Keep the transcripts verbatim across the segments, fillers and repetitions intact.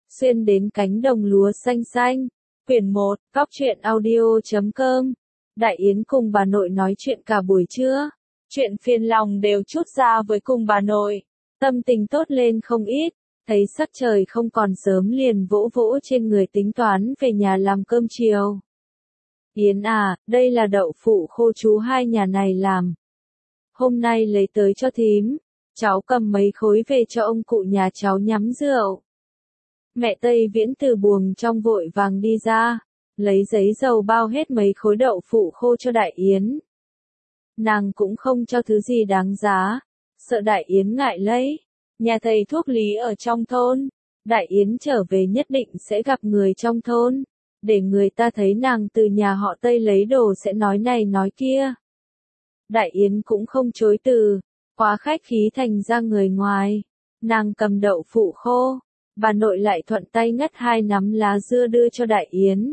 xuyên đến cánh đồng lúa xanh xanh. Quyển một, Cóc truyện audio chấm com. Đại Yến cùng bà nội nói chuyện cả buổi trưa. Chuyện phiền lòng đều trút ra với cùng bà nội. Tâm tình tốt lên không ít. Thấy sắc trời không còn sớm liền vỗ vỗ trên người tính toán về nhà làm cơm chiều. Yến à, đây là đậu phụ khô chú hai nhà này làm. Hôm nay lấy tới cho thím. Cháu cầm mấy khối về cho ông cụ nhà cháu nhắm rượu. Mẹ Tây Viễn từ buồng trong vội vàng đi ra, lấy giấy dầu bao hết mấy khối đậu phụ khô cho Đại Yến. Nàng cũng không cho thứ gì đáng giá, sợ Đại Yến ngại lấy. Nhà thầy thuốc lý ở trong thôn, Đại Yến trở về nhất định sẽ gặp người trong thôn, để người ta thấy nàng từ nhà họ Tây lấy đồ sẽ nói này nói kia. Đại Yến cũng không chối từ, quá khách khí thành ra người ngoài. Nàng cầm đậu phụ khô, bà nội lại thuận tay ngắt hai nắm lá dưa đưa cho Đại Yến.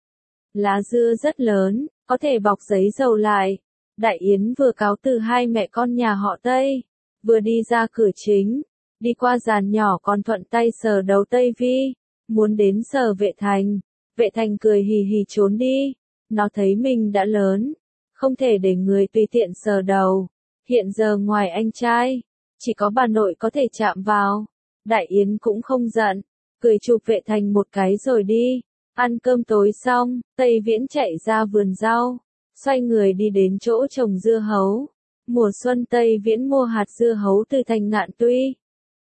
Lá dưa rất lớn, có thể bọc giấy dầu lại. Đại Yến vừa cáo từ hai mẹ con nhà họ Tây, vừa đi ra cửa chính, đi qua giàn nhỏ còn thuận tay sờ đầu Tây Vi, muốn đến sờ Vệ Thành. Vệ Thành cười hì hì trốn đi, nó thấy mình đã lớn, không thể để người tùy tiện sờ đầu. Hiện giờ ngoài anh trai, chỉ có bà nội có thể chạm vào. Đại Yến cũng không giận, cười chụp Vệ Thành một cái rồi đi. Ăn cơm tối xong, Tây Viễn chạy ra vườn rau, xoay người đi đến chỗ trồng dưa hấu. Mùa xuân Tây Viễn mua hạt dưa hấu từ thành Ngạn Tuy.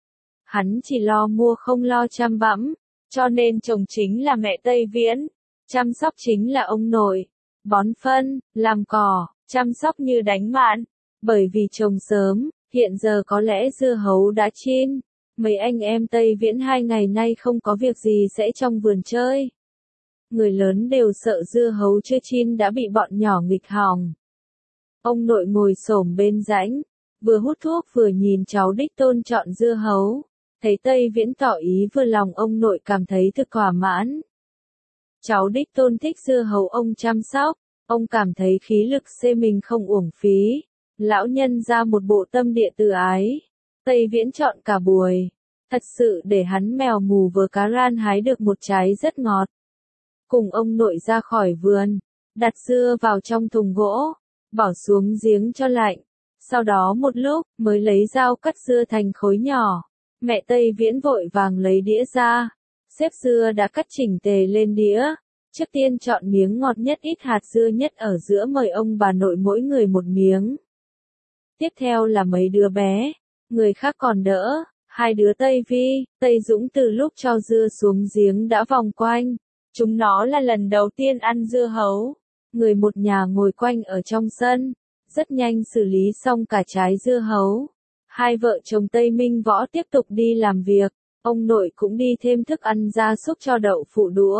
Hắn chỉ lo mua không lo chăm bẵm, cho nên trồng chính là mẹ Tây Viễn, chăm sóc chính là ông nội, bón phân, làm cỏ, chăm sóc như đánh mạn. Bởi vì trồng sớm, hiện giờ có lẽ dưa hấu đã chín. Mấy anh em Tây Viễn hai ngày nay không có việc gì sẽ trong vườn chơi. Người lớn đều sợ dưa hấu chưa chín đã bị bọn nhỏ nghịch hỏng. Ông nội ngồi xổm bên rãnh, vừa hút thuốc vừa nhìn cháu đích tôn chọn dưa hấu. Thấy Tây Viễn tỏ ý vừa lòng ông nội cảm thấy thực thỏa mãn. Cháu đích tôn thích dưa hấu ông chăm sóc, ông cảm thấy khí lực xê mình không uổng phí. Lão nhân ra một bộ tâm địa từ ái. Tây Viễn chọn cả buổi, thật sự để hắn mèo mù vờ cá ran hái được một trái rất ngọt. Cùng ông nội ra khỏi vườn, đặt dưa vào trong thùng gỗ, bỏ xuống giếng cho lạnh. Sau đó một lúc mới lấy dao cắt dưa thành khối nhỏ. Mẹ Tây Viễn vội vàng lấy đĩa ra, xếp dưa đã cắt chỉnh tề lên đĩa. Trước tiên chọn miếng ngọt nhất ít hạt dưa nhất ở giữa mời ông bà nội mỗi người một miếng. Tiếp theo là mấy đứa bé, người khác còn đỡ, hai đứa Tây Vi, Tây Dũng từ lúc cho dưa xuống giếng đã vòng quanh. Chúng nó là lần đầu tiên ăn dưa hấu. Người một nhà ngồi quanh ở trong sân, rất nhanh xử lý xong cả trái dưa hấu. Hai vợ chồng Tây Minh Võ tiếp tục đi làm việc, ông nội cũng đi thêm thức ăn gia súc cho đậu phụ đũa.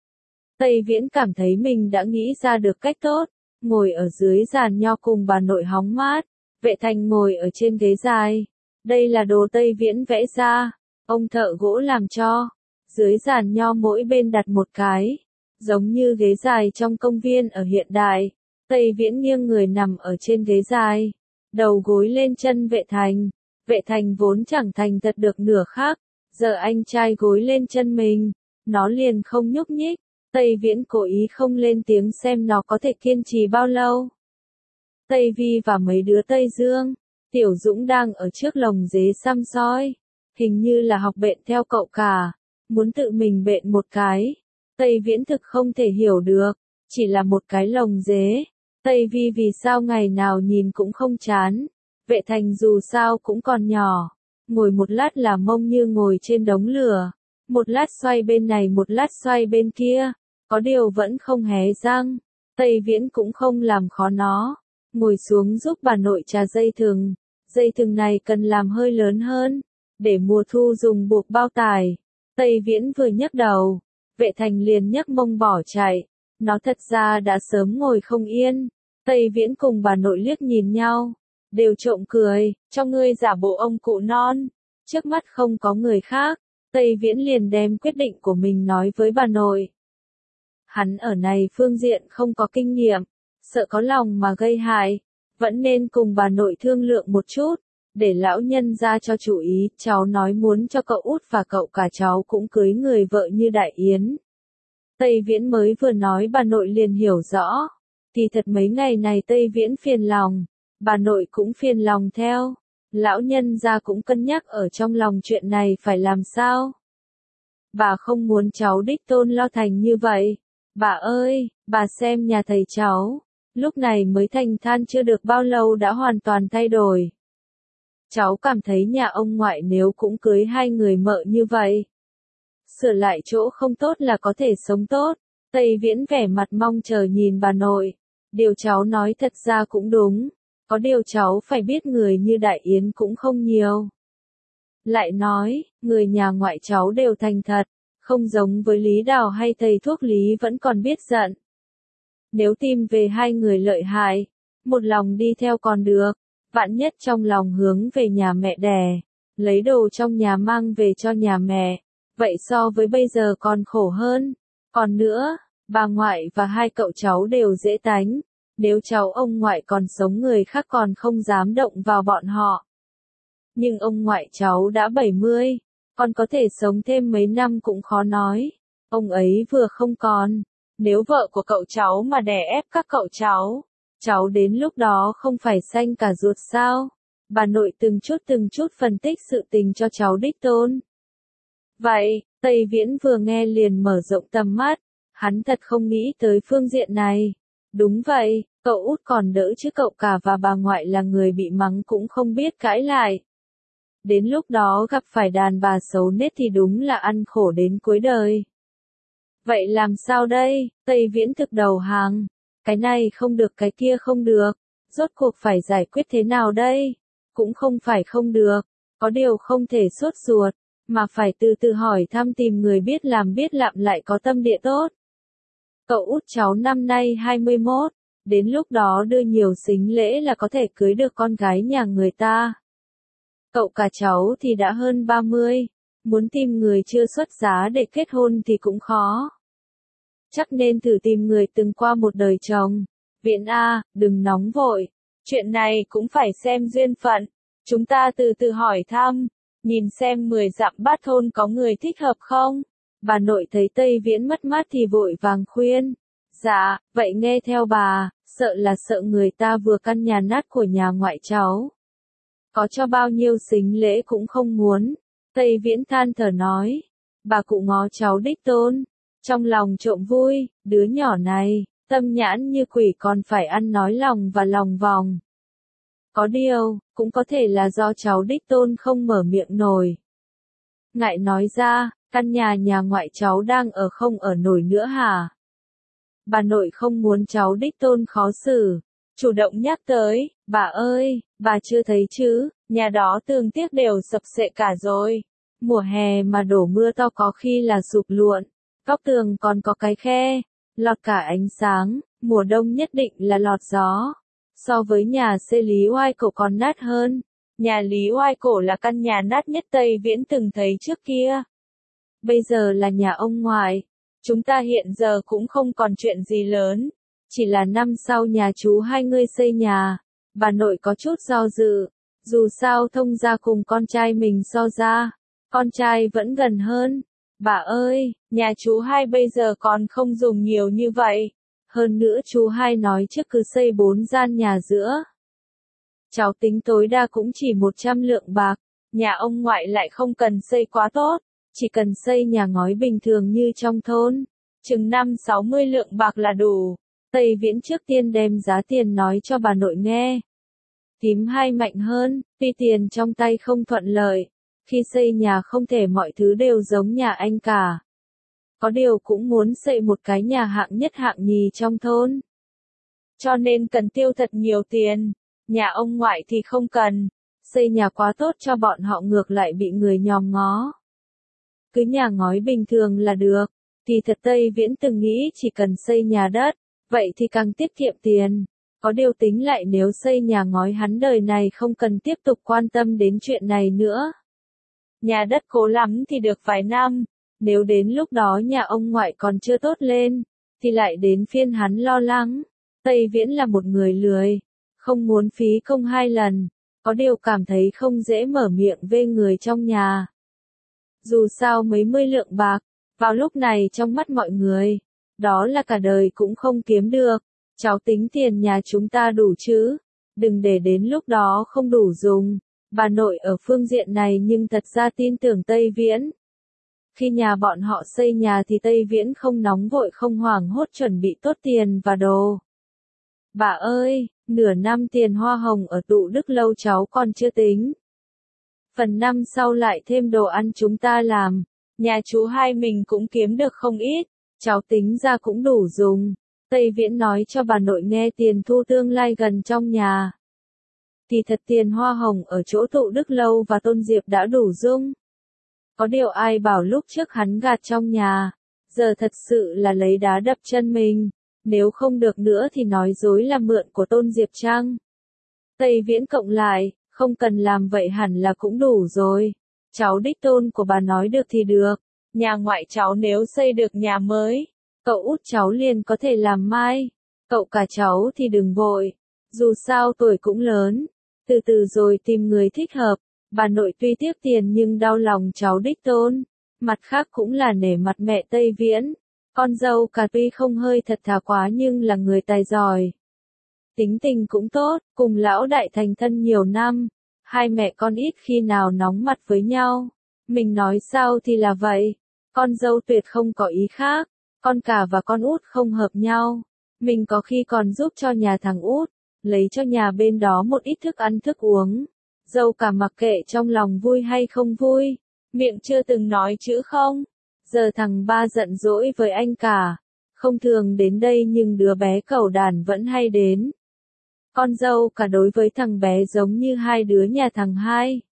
Tây Viễn cảm thấy mình đã nghĩ ra được cách tốt, ngồi ở dưới giàn nho cùng bà nội hóng mát. Vệ Thành ngồi ở trên ghế dài. Đây là đồ Tây Viễn vẽ ra, ông thợ gỗ làm cho. Dưới giàn nho mỗi bên đặt một cái, giống như ghế dài trong công viên ở hiện đại. Tây Viễn nghiêng người nằm ở trên ghế dài, đầu gối lên chân Vệ Thành. Vệ Thành vốn chẳng thành thật được nửa khắc, giờ anh trai gối lên chân mình, nó liền không nhúc nhích. Tây Viễn cố ý không lên tiếng xem nó có thể kiên trì bao lâu. Tây Vi và mấy đứa Tây Dương, Tiểu Dũng đang ở trước lồng dế xăm soi, hình như là học bện theo cậu cả, muốn tự mình bện một cái. Tây Viễn thực không thể hiểu được, chỉ là một cái lồng dế. Tây Vi vì sao ngày nào nhìn cũng không chán. Vệ Thành dù sao cũng còn nhỏ, ngồi một lát là mông như ngồi trên đống lửa, một lát xoay bên này một lát xoay bên kia, có điều vẫn không hé răng. Tây Viễn cũng không làm khó nó, ngồi xuống giúp bà nội trà dây thừng. Dây thừng này cần làm hơi lớn hơn, để mùa thu dùng buộc bao tải. Tây Viễn vừa nhấc đầu, Vệ Thành liền nhấc mông bỏ chạy. Nó thật ra đã sớm ngồi không yên. Tây Viễn cùng bà nội liếc nhìn nhau, đều trộm cười, cho ngươi giả bộ ông cụ non. Trước mắt không có người khác, Tây Viễn liền đem quyết định của mình nói với bà nội. Hắn ở này phương diện không có kinh nghiệm, sợ có lòng mà gây hại, vẫn nên cùng bà nội thương lượng một chút. để lão nhân ra cho chủ ý, cháu nói muốn cho cậu út và cậu cả cháu cũng cưới người vợ như Đại Yến. Tây Viễn mới vừa nói bà nội liền hiểu rõ. Thì thật mấy ngày này Tây Viễn phiền lòng, bà nội cũng phiền lòng theo. Lão nhân gia cũng cân nhắc ở trong lòng chuyện này phải làm sao. Bà không muốn cháu đích tôn lo thành như vậy. Bà ơi, bà xem nhà thầy cháu, lúc này mới thành than chưa được bao lâu đã hoàn toàn thay đổi. Cháu cảm thấy nhà ông ngoại nếu cũng cưới hai người mợ như vậy, sửa lại chỗ không tốt là có thể sống tốt. Tây Viễn vẻ mặt mong chờ nhìn bà nội. Điều cháu nói thật ra cũng đúng. Có điều cháu phải biết người như Đại Yến cũng không nhiều. Lại nói, người nhà ngoại cháu đều thành thật, không giống với Lý Đào hay thầy thuốc Lý vẫn còn biết giận. Nếu tìm về hai người lợi hại, một lòng đi theo còn được, vạn nhất trong lòng hướng về nhà mẹ đẻ, lấy đồ trong nhà mang về cho nhà mẹ, vậy so với bây giờ còn khổ hơn. Còn nữa, bà ngoại và hai cậu cháu đều dễ tánh, nếu cháu ông ngoại còn sống người khác còn không dám động vào bọn họ. Nhưng ông ngoại cháu đã bảy mươi, còn có thể sống thêm mấy năm cũng khó nói. Ông ấy vừa không còn, nếu vợ của cậu cháu mà đè ép các cậu cháu, cháu đến lúc đó không phải xanh cả ruột sao? Bà nội từng chút từng chút phân tích sự tình cho cháu đích tôn. Vậy, Tây Viễn vừa nghe liền mở rộng tầm mắt, hắn thật không nghĩ tới phương diện này. Đúng vậy, cậu út còn đỡ chứ cậu cả và bà ngoại là người bị mắng cũng không biết cãi lại. Đến lúc đó gặp phải đàn bà xấu nết thì đúng là ăn khổ đến cuối đời. Vậy làm sao đây? Tây Viễn thực đầu hàng. Cái này không được cái kia không được. Rốt cuộc phải giải quyết thế nào đây? Cũng không phải không được. Có điều không thể sốt ruột, mà phải từ từ hỏi thăm tìm người biết làm biết làm lại có tâm địa tốt. Cậu út cháu năm nay hai mươi mốt, đến lúc đó đưa nhiều sính lễ là có thể cưới được con gái nhà người ta. Cậu cả cháu thì đã hơn ba mươi, muốn tìm người chưa xuất giá để kết hôn thì cũng khó. Chắc nên thử tìm người từng qua một đời chồng. Viễn A, đừng nóng vội, chuyện này cũng phải xem duyên phận, chúng ta từ từ hỏi thăm, nhìn xem mười dặm bát thôn có người thích hợp không. Bà nội thấy Tây Viễn mất mát thì vội vàng khuyên. Dạ, vậy nghe theo bà, sợ là sợ người ta vừa căn nhà nát của nhà ngoại cháu. Có cho bao nhiêu sính lễ cũng không muốn. Tây Viễn than thở nói. Bà cụ ngó cháu đích tôn. Trong lòng trộm vui, đứa nhỏ này, tâm nhãn như quỷ còn phải ăn nói lòng và lòng vòng. Có điều, cũng có thể là do cháu đích tôn không mở miệng nổi. Ngại nói ra, căn nhà nhà ngoại cháu đang ở không ở nổi nữa hả? Bà nội không muốn cháu đích tôn khó xử. Chủ động nhắc tới, bà ơi, bà chưa thấy chứ, nhà đó tường tiếc đều sập sệ cả rồi. Mùa hè mà đổ mưa to có khi là sụp luộn, góc tường còn có cái khe, lọt cả ánh sáng, mùa đông nhất định là lọt gió. So với nhà xây Lý Oai Cổ còn nát hơn. Nhà Lý Oai Cổ là căn nhà nát nhất Tây Viễn từng thấy trước kia. Bây giờ là nhà ông ngoại. Chúng ta hiện giờ cũng không còn chuyện gì lớn. Chỉ là năm sau nhà chú hai người xây nhà. Bà nội có chút do dự. Dù sao thông gia cùng con trai mình so ra, con trai vẫn gần hơn. Bà ơi, nhà chú hai bây giờ còn không dùng nhiều như vậy. Hơn nữa chú hai nói trước cứ xây bốn gian nhà giữa. Cháu tính tối đa cũng chỉ một trăm lượng bạc. Nhà ông ngoại lại không cần xây quá tốt. Chỉ cần xây nhà ngói bình thường như trong thôn. Chừng năm sáu mươi lượng bạc là đủ. Tây Viễn trước tiên đem giá tiền nói cho bà nội nghe. Tím hai mạnh hơn, tuy tiền trong tay không thuận lợi. Khi xây nhà không thể mọi thứ đều giống nhà anh cả. Có điều cũng muốn xây một cái nhà hạng nhất hạng nhì trong thôn. Cho nên cần tiêu thật nhiều tiền. Nhà ông ngoại thì không cần. Xây nhà quá tốt cho bọn họ ngược lại bị người nhòm ngó. Cứ nhà ngói bình thường là được. Thì thật Tây Viễn từng nghĩ chỉ cần xây nhà đất, vậy thì càng tiết kiệm tiền. Có điều tính lại nếu xây nhà ngói hắn đời này không cần tiếp tục quan tâm đến chuyện này nữa. Nhà đất cố lắm thì được vài năm. Nếu đến lúc đó nhà ông ngoại còn chưa tốt lên, thì lại đến phiên hắn lo lắng. Tây Viễn là một người lười, không muốn phí công hai lần. có điều cảm thấy không dễ mở miệng về người trong nhà. Dù sao mấy mươi lượng bạc, vào lúc này trong mắt mọi người, đó là cả đời cũng không kiếm được. Cháu tính tiền nhà chúng ta đủ chứ, đừng để đến lúc đó không đủ dùng. Bà nội ở phương diện này nhưng thật ra tin tưởng Tây Viễn. Khi nhà bọn họ xây nhà thì Tây Viễn không nóng vội không hoảng hốt chuẩn bị tốt tiền và đồ. Bà ơi, nửa năm tiền hoa hồng ở tụ Đức Lâu cháu còn chưa tính. Phần năm sau lại thêm đồ ăn chúng ta làm, nhà chú hai mình cũng kiếm được không ít, cháu tính ra cũng đủ dùng. Tây Viễn nói cho bà nội nghe tiền thu tương lai gần trong nhà. Thì thật tiền hoa hồng ở chỗ tụ Đức Lâu và Tôn Diệp đã đủ dung. Có điều ai bảo lúc trước hắn gạt trong nhà, giờ thật sự là lấy đá đập chân mình, nếu không được nữa thì nói dối là mượn của Tôn Diệp chăng? Tây Viễn cộng lại, không cần làm vậy hẳn là cũng đủ rồi. Cháu đích tôn của bà nói được thì được, nhà ngoại cháu nếu xây được nhà mới, cậu út cháu liền có thể làm mai, cậu cả cháu thì đừng vội, dù sao tuổi cũng lớn, từ từ rồi tìm người thích hợp. Bà nội tuy tiếc tiền nhưng đau lòng cháu đích tôn, mặt khác cũng là nể mặt mẹ Tây Viễn. Con dâu cả tuy không hơi thật thà quá nhưng là người tài giỏi. Tính tình cũng tốt, cùng lão đại thành thân nhiều năm, hai mẹ con ít khi nào nóng mặt với nhau. Mình nói sao thì là vậy, con dâu tuyệt không có ý khác, con cả và con út không hợp nhau. Mình có khi còn giúp cho nhà thằng út, lấy cho nhà bên đó một ít thức ăn thức uống. Dâu cả mặc kệ trong lòng vui hay không vui, miệng chưa từng nói chữ không. Giờ thằng ba giận dỗi với anh cả, không thường đến đây nhưng đứa bé cẩu đàn vẫn hay đến. Con dâu cả đối với thằng bé giống như hai đứa nhà thằng hai.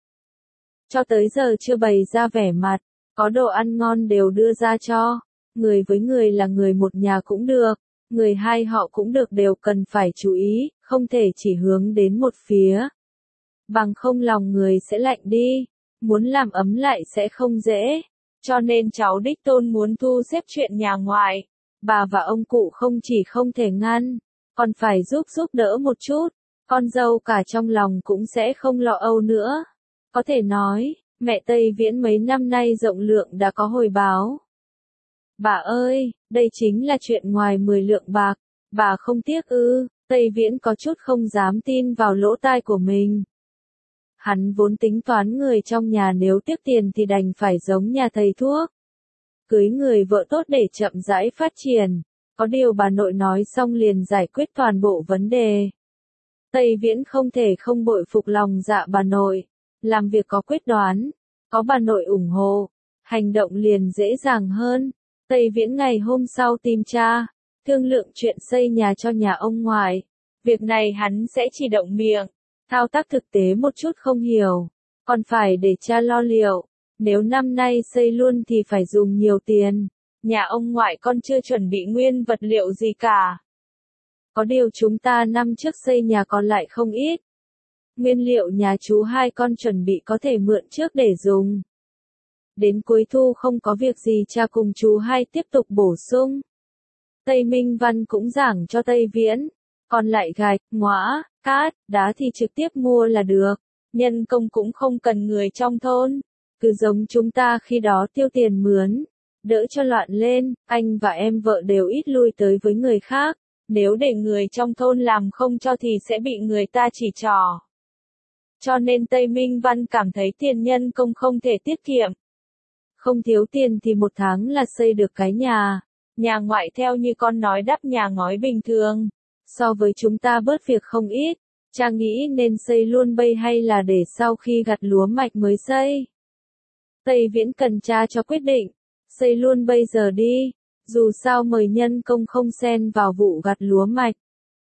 Cho tới giờ chưa bày ra vẻ mặt, có đồ ăn ngon đều đưa ra cho. Người với người là người một nhà cũng được, người hai họ cũng được đều cần phải chú ý, không thể chỉ hướng đến một phía. Bằng không lòng người sẽ lạnh đi, muốn làm ấm lại sẽ không dễ. Cho nên cháu đích tôn muốn thu xếp chuyện nhà ngoại, bà và ông cụ không chỉ không thể ngăn, còn phải giúp giúp đỡ một chút, con dâu cả trong lòng cũng sẽ không lo âu nữa. Có thể nói, mẹ Tây Viễn mấy năm nay rộng lượng đã có hồi báo. Bà ơi, đây chính là chuyện ngoài mười lượng bạc, bà không tiếc ư? Tây Viễn có chút không dám tin vào lỗ tai của mình. Hắn vốn tính toán người trong nhà nếu tiếc tiền thì đành phải giống nhà thầy thuốc. Cưới người vợ tốt để chậm rãi phát triển, có điều bà nội nói xong liền giải quyết toàn bộ vấn đề. Tây Viễn không thể không bội phục lòng dạ bà nội, làm việc có quyết đoán, có bà nội ủng hộ, hành động liền dễ dàng hơn. Tây Viễn ngày hôm sau tìm cha, thương lượng chuyện xây nhà cho nhà ông ngoại. Việc này hắn sẽ chỉ động miệng, thao tác thực tế một chút không hiểu, còn phải để cha lo liệu. Nếu năm nay xây luôn thì phải dùng nhiều tiền, nhà ông ngoại con chưa chuẩn bị nguyên vật liệu gì cả. Có điều chúng ta năm trước xây nhà còn lại không ít. Nguyên liệu nhà chú hai con chuẩn bị có thể mượn trước để dùng. Đến cuối thu không có việc gì cha cùng chú hai tiếp tục bổ sung. Tây Minh Văn cũng giảng cho Tây Viễn, còn lại gạch, ngóa, cát, đá thì trực tiếp mua là được, nhân công cũng không cần người trong thôn, cứ giống chúng ta khi đó tiêu tiền mướn, đỡ cho loạn lên, anh và em vợ đều ít lui tới với người khác, nếu để người trong thôn làm không cho thì sẽ bị người ta chỉ trỏ. Cho nên Tây Minh Văn cảm thấy tiền nhân công không thể tiết kiệm. Không thiếu tiền thì một tháng là xây được cái nhà, nhà ngoại theo như con nói đắp nhà ngói bình thường. So với chúng ta bớt việc không ít, cha nghĩ nên xây luôn bây hay là để sau khi gặt lúa mạch mới xây. Tây Viễn cần cha cho quyết định, xây luôn bây giờ đi, dù sao mời nhân công không xen vào vụ gặt lúa mạch.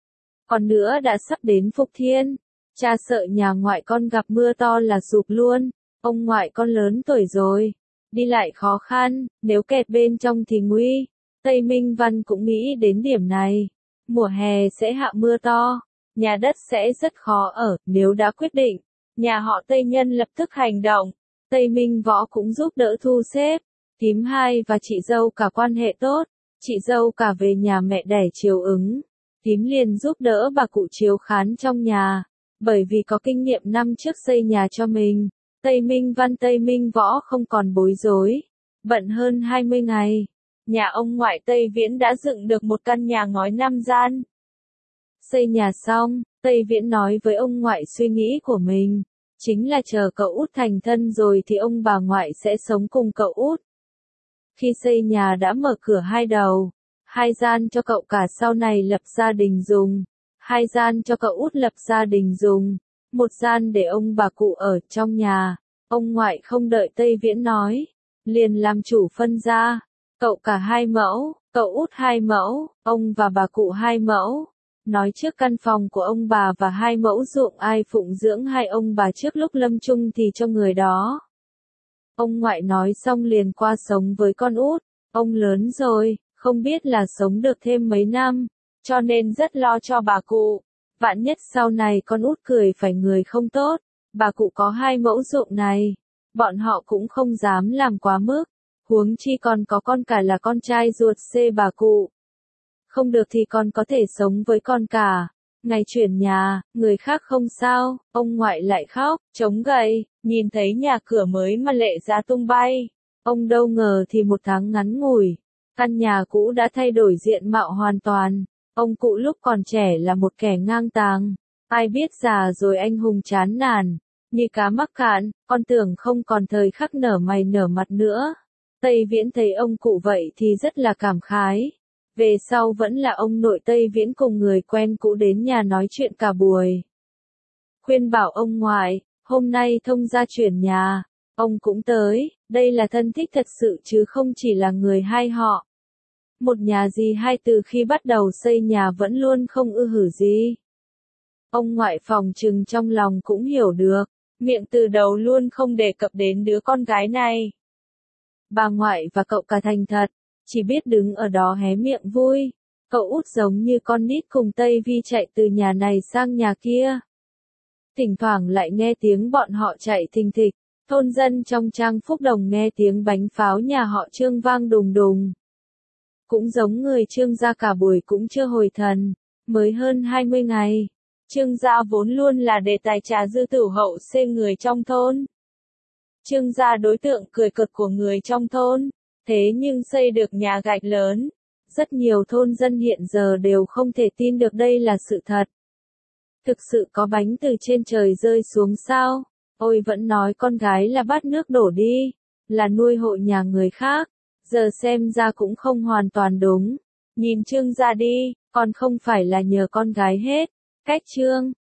Còn nữa đã sắp đến Phục Thiên, cha sợ nhà ngoại con gặp mưa to là sụp luôn, ông ngoại con lớn tuổi rồi, đi lại khó khăn, nếu kẹt bên trong thì nguy. Tây Minh Văn cũng nghĩ đến điểm này. Mùa hè sẽ hạ mưa to, nhà đất sẽ rất khó ở, nếu đã quyết định, nhà họ Tây Nhân lập tức hành động. Tây Minh Võ cũng giúp đỡ thu xếp, thím hai và chị dâu cả quan hệ tốt, chị dâu cả về nhà mẹ đẻ chiều ứng, thím liền giúp đỡ bà cụ chiếu khán trong nhà, Bởi vì có kinh nghiệm năm trước xây nhà cho mình, Tây Minh Văn Tây Minh Võ không còn bối rối. Bận hơn hai mươi ngày, nhà ông ngoại Tây Viễn đã dựng được một căn nhà ngói năm gian. Xây nhà xong, Tây Viễn nói với ông ngoại suy nghĩ của mình, chính là chờ cậu út thành thân rồi thì ông bà ngoại sẽ sống cùng cậu út. Khi xây nhà đã mở cửa hai đầu, hai gian cho cậu cả sau này lập gia đình dùng, hai gian cho cậu út lập gia đình dùng, một gian để ông bà cụ ở trong nhà. Ông ngoại không đợi Tây Viễn nói, liền làm chủ phân ra, cậu cả hai mẫu, cậu út hai mẫu, ông và bà cụ hai mẫu. Nói trước căn phòng của ông bà và hai mẫu ruộng ai phụng dưỡng hai ông bà trước lúc lâm chung thì cho người đó. Ông ngoại nói xong liền qua sống với con út, ông lớn rồi, không biết là sống được thêm mấy năm, cho nên rất lo cho bà cụ. Vạn nhất sau này con út cười phải người không tốt, bà cụ có hai mẫu ruộng này, bọn họ cũng không dám làm quá mức, huống chi còn có con cả là con trai ruột xê bà cụ. Không được thì còn có thể sống với con cả. Ngày chuyển nhà, người khác không sao, ông ngoại lại khóc, chống gậy, nhìn thấy nhà cửa mới mà lệ giá tung bay. Ông đâu ngờ thì một tháng ngắn ngủi, căn nhà cũ đã thay đổi diện mạo hoàn toàn. Ông cụ lúc còn trẻ là một kẻ ngang tàng, ai biết già rồi anh hùng chán nản, như cá mắc cạn, con tưởng không còn thời khắc nở mày nở mặt nữa. Tây Viễn thấy ông cụ vậy thì rất là cảm khái. Về sau vẫn là ông nội Tây Viễn cùng người quen cũ đến nhà nói chuyện cả buổi. Khuyên bảo ông ngoại, hôm nay thông gia chuyển nhà, ông cũng tới, đây là thân thích thật sự chứ không chỉ là người hai họ. Một nhà gì hai từ khi bắt đầu xây nhà vẫn luôn không ư hử gì. Ông ngoại phòng trừng trong lòng cũng hiểu được, miệng từ đầu luôn không đề cập đến đứa con gái này. Bà ngoại và cậu cả thành thật, chỉ biết đứng ở đó hé miệng vui. Cậu út giống như con nít cùng Tây Vi chạy từ nhà này sang nhà kia. Thỉnh thoảng lại nghe tiếng bọn họ chạy thình thịch, thôn dân trong trang Phúc Đồng nghe tiếng bánh pháo nhà họ Trương vang đùng đùng. Cũng giống người Trương gia cả buổi cũng chưa hồi thần, mới hơn hai mươi ngày. Trương gia vốn luôn là đề tài trà dư tử hậu xê người trong thôn. Trương gia đối tượng cười cợt của người trong thôn, thế nhưng xây được nhà gạch lớn. Rất nhiều thôn dân hiện giờ đều không thể tin được đây là sự thật. Thực sự có bánh từ trên trời rơi xuống sao? Ôi vẫn nói con gái là bát nước đổ đi, là nuôi hộ nhà người khác. Giờ xem ra cũng không hoàn toàn đúng. Nhìn Trương gia đi, còn không phải là nhờ con gái hết. Cách Trương